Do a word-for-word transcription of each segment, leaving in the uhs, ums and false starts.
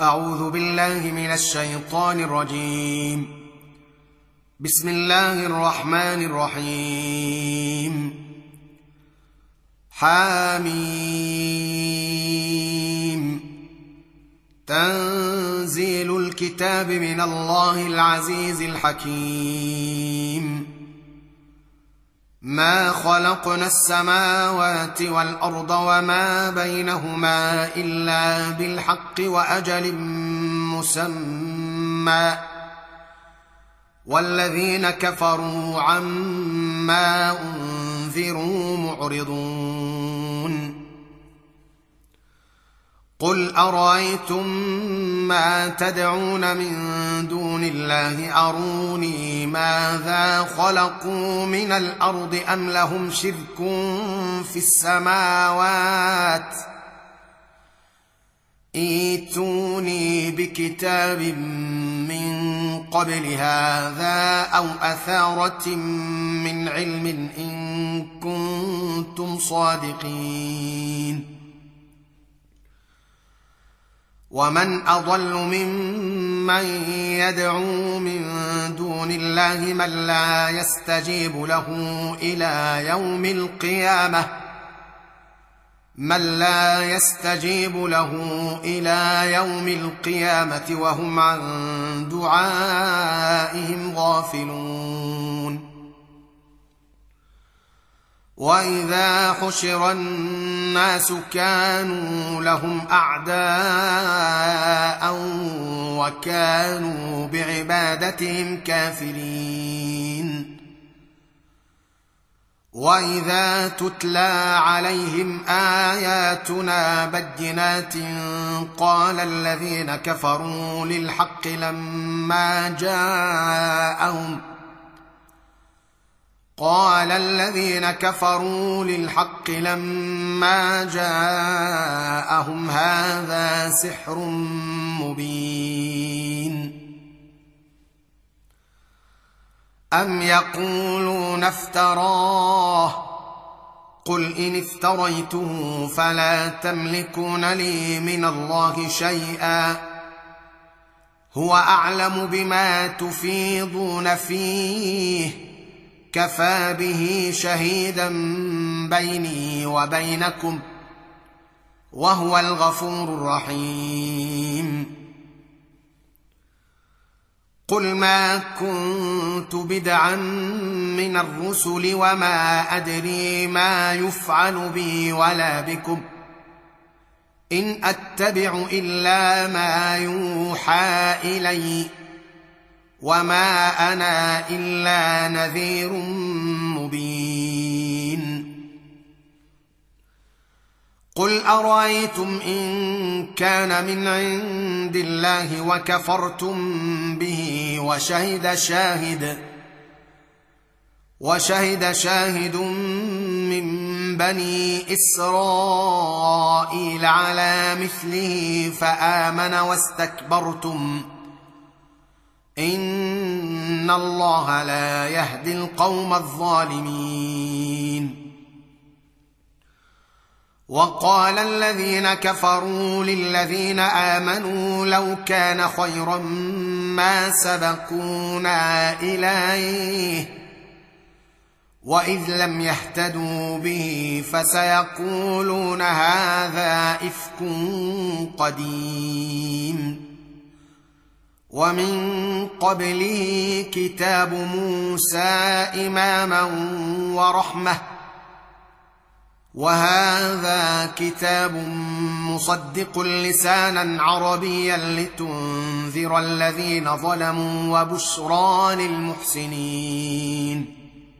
أعوذ بالله من الشيطان الرجيم. بسم الله الرحمن الرحيم. حاميم. تنزيل الكتاب من الله العزيز الحكيم. ما خلقنا السماوات والأرض وما بينهما إلا بالحق وأجل مسمى، والذين كفروا عما أنذروا معرضون. قل أرأيتم ما تدعون من دون الله أروني ماذا خلقوا من الأرض أم لهم شرك في السماوات، ائتوني بكتاب من قبل هذا أو أثارة من علم إن كنتم صادقين. ومن أضل ممن يدعو من دون الله من لا يستجيب له إلى يوم القيامة من لا يستجيب له إلى يوم القيامة وهم عن دعائهم غافلون. وإذا حشر الناس كانوا لهم أعداء وكانوا بعبادتهم كافرين. وإذا تتلى عليهم آياتنا بينات قال الذين كفروا للحق لما جاءهم قال الذين كفروا للحق لما جاءهم هذا سحر مبين. أم يقولون افتراه قل إن افتريته فلا تملكون لي من الله شيئا هو أعلم بما تفيضون فيه كفى به شهيدا بيني وبينكم وهو الغفور الرحيم. قل ما كنت بدعا من الرسل وما أدري ما يفعل بي ولا بكم إن أتبع إلا ما يوحى إلي وما أنا إلا نذير مبين. قل أرأيتم إن كان من عند الله وكفرتم به وشهد شاهد وشهد شاهد من بني إسرائيل على مثله فآمن واستكبرتم إن الله لا يهدي القوم الظالمين. وقال الذين كفروا للذين آمنوا لو كان خيرا ما سبقونا إليه وإذ لم يهتدوا به فسيقولون هذا إفك قديم. ومن قبله كتاب موسى إماما ورحمة وهذا كتاب مصدق لسانا عربيا لتنذر الذين ظلموا وبشرى للمحسنين.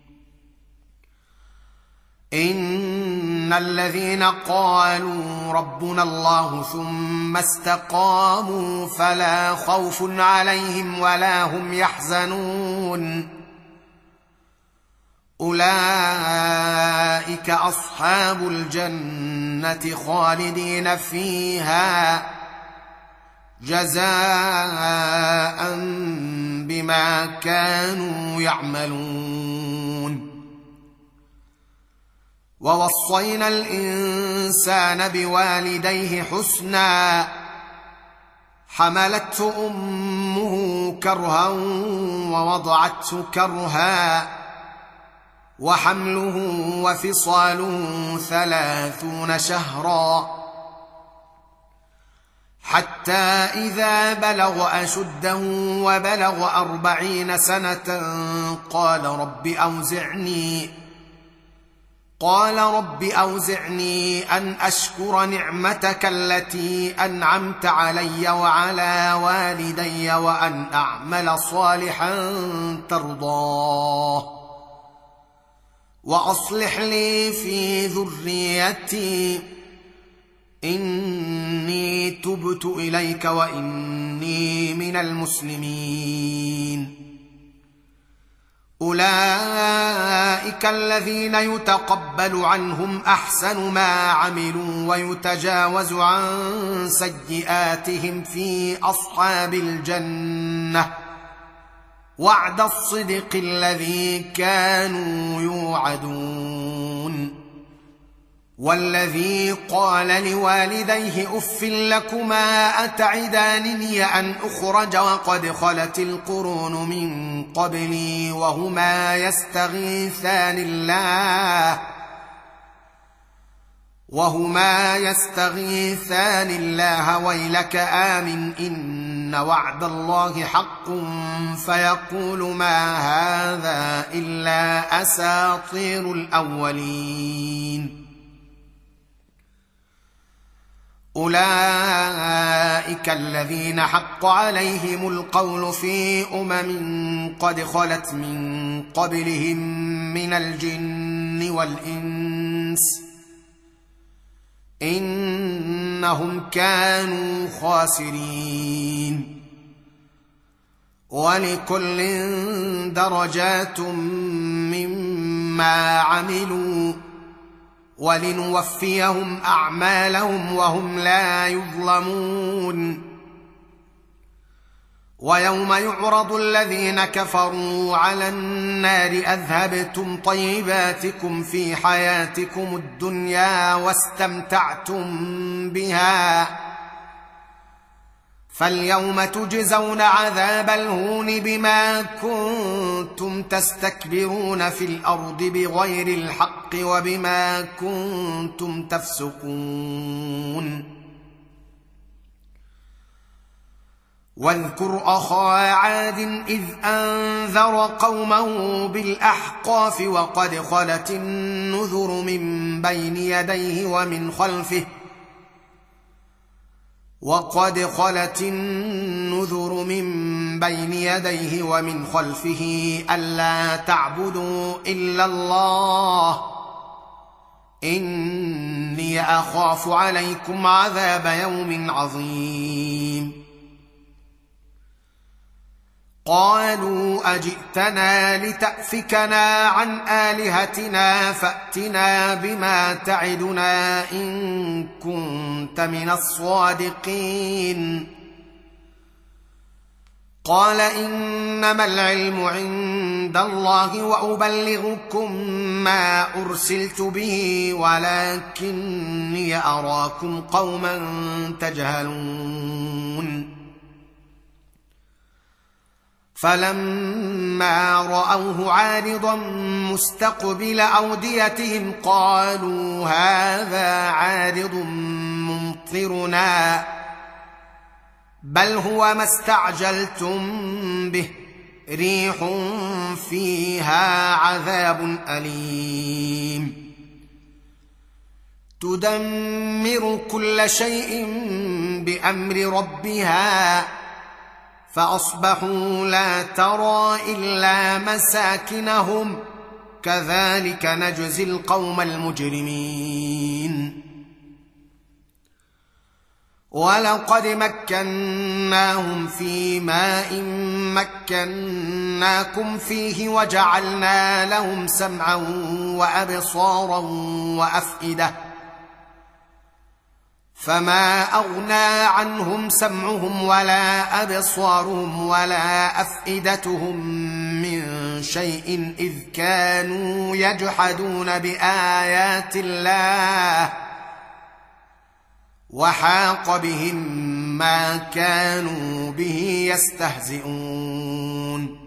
إن الذين قالوا ربنا الله ثم استقاموا فلا خوف عليهم ولا هم يحزنون أولئك أصحاب الجنة خالدين فيها جزاء بما كانوا يعملون. ووصينا الإنسان بوالديه حسنا حملته أمه كرها ووضعته كرها وحمله وفصاله ثلاثون شهرا حتى إذا بلغ أشده وبلغ أربعين سنة قال رب أوزعني قال رب أوزعني أن أشكر نعمتك التي أنعمت علي وعلى والدي وأن أعمل صالحا ترضاه وأصلح لي في ذريتي إني تبت إليك وإني من المسلمين. أولئك الذين يتقبل عنهم أحسن ما عملوا ويتجاوز عن سيئاتهم في أصحاب الجنة وعد الصدق الذي كانوا يوعدون. والذي قال لوالديه أف لكما أتعدانني أن أخرج وقد خلت القرون من قبلي وهما يستغيثان الله وهما يستغيثان الله ويلك آمن إن وعد الله حق فيقول ما هذا إلا أساطير الأولين. أولئك الذين حق عليهم القول في أمم قد خلت من قبلهم من الجن والإنس إنهم كانوا خاسرين. ولكل درجات مما عملوا ولنوفيهم أعمالهم وهم لا يظلمون. ويوم يعرض الذين كفروا على النار أذهبتم طيباتكم في حياتكم الدنيا واستمتعتم بها فاليوم تجزون عذاب الهون بما كنتم تستكبرون في الأرض بغير الحق وبما كنتم تفسقون. واذكر أخا عاد إذ أنذر قومه بالأحقاف وقد خلت النذر من بين يديه ومن خلفه وقد خلت النذر من بين يديه ومن خلفه ألا تعبدوا إلا الله إني أخاف عليكم عذاب يوم عظيم. قالوا أجئتنا لتأفكنا عن آلهتنا فأتنا بما تعدنا إن كنت من الصادقين. قال إنما العلم عند الله وأبلغكم ما أرسلت به ولكني أراكم قوما تجهلون. فلما رأوه عارضا مستقبل أوديتهم قالوا هذا عارض ممطرنا بل هو ما استعجلتم به ريح فيها عذاب أليم تدمر كل شيء بأمر ربها فأصبحوا لا ترى إلا مساكنهم كذلك نجزي القوم المجرمين. ولقد مكناهم في ماء مكناكم فيه وجعلنا لهم سمعا وأبصارا وأفئدة فما أغنى عنهم سمعهم ولا أبصارهم ولا أفئدتهم من شيء إذ كانوا يجحدون بآيات الله وحاق بهم ما كانوا به يستهزئون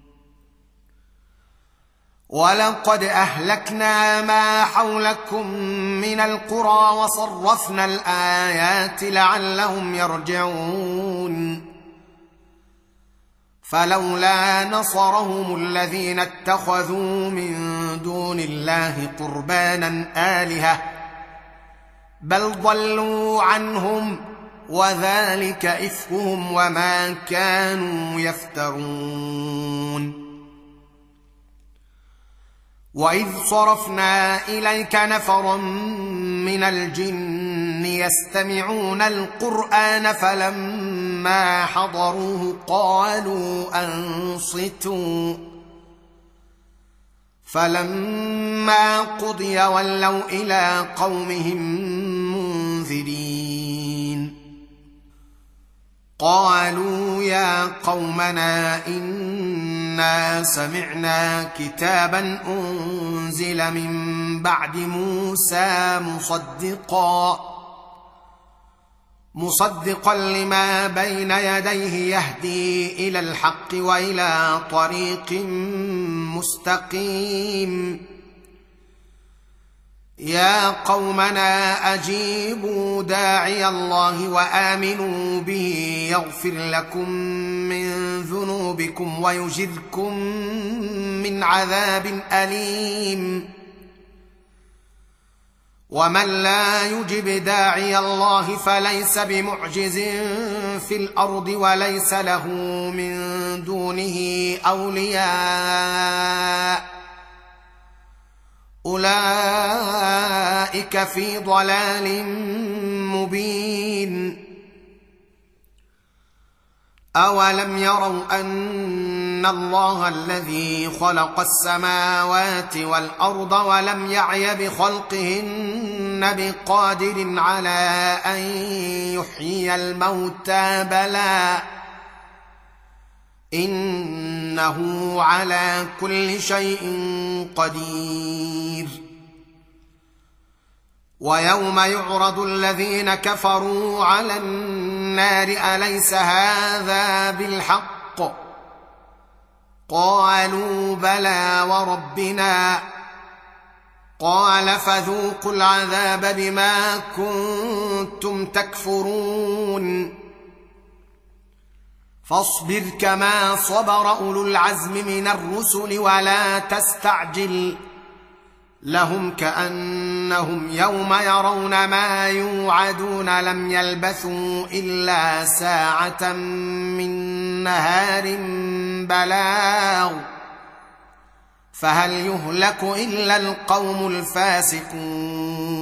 ولقد أهلكنا ما حولكم من القرى وصرفنا الآيات لعلهم يرجعون فلولا نصرهم الذين اتخذوا من دون الله قربانا آلهة بل ضلوا عنهم وذلك إفكهم وما كانوا يفترون وإذ صرفنا إليك نفرا من الجن يستمعون القرآن فلما حضروه قالوا أنصتوا فلما قضي ولوا إلى قومهم منذرين قالوا يا قومنا إنا سمعنا كتابا أنزل من بعد موسى مصدقا مصدقا لما بين يديه يهدي إلى الحق وإلى طريق مستقيم يا قومنا أجيبوا داعي الله وآمنوا به يغفر لكم من ذنوبكم ويجركم من عذاب أليم ومن لا يجب داعي الله فليس بمعجز في الأرض وليس له من دونه أولياء أولئك في ضلال مبين أولم يروا أن الله الذي خلق السماوات والأرض ولم يعي بخلقهن بقادر على أن يحيي الموتى بلى إنه على كل شيء قدير ويوم يعرض الذين كفروا على النار أليس هذا بالحق قالوا بلى وربنا قال فذوقوا العذاب بما كنتم تكفرون فاصبر كما صبر أولو العزم من الرسل ولا تستعجل لهم كأنهم يوم يرون ما يوعدون لم يلبثوا إلا ساعة من نهار بلاغ فهل يهلك إلا القوم الفاسقون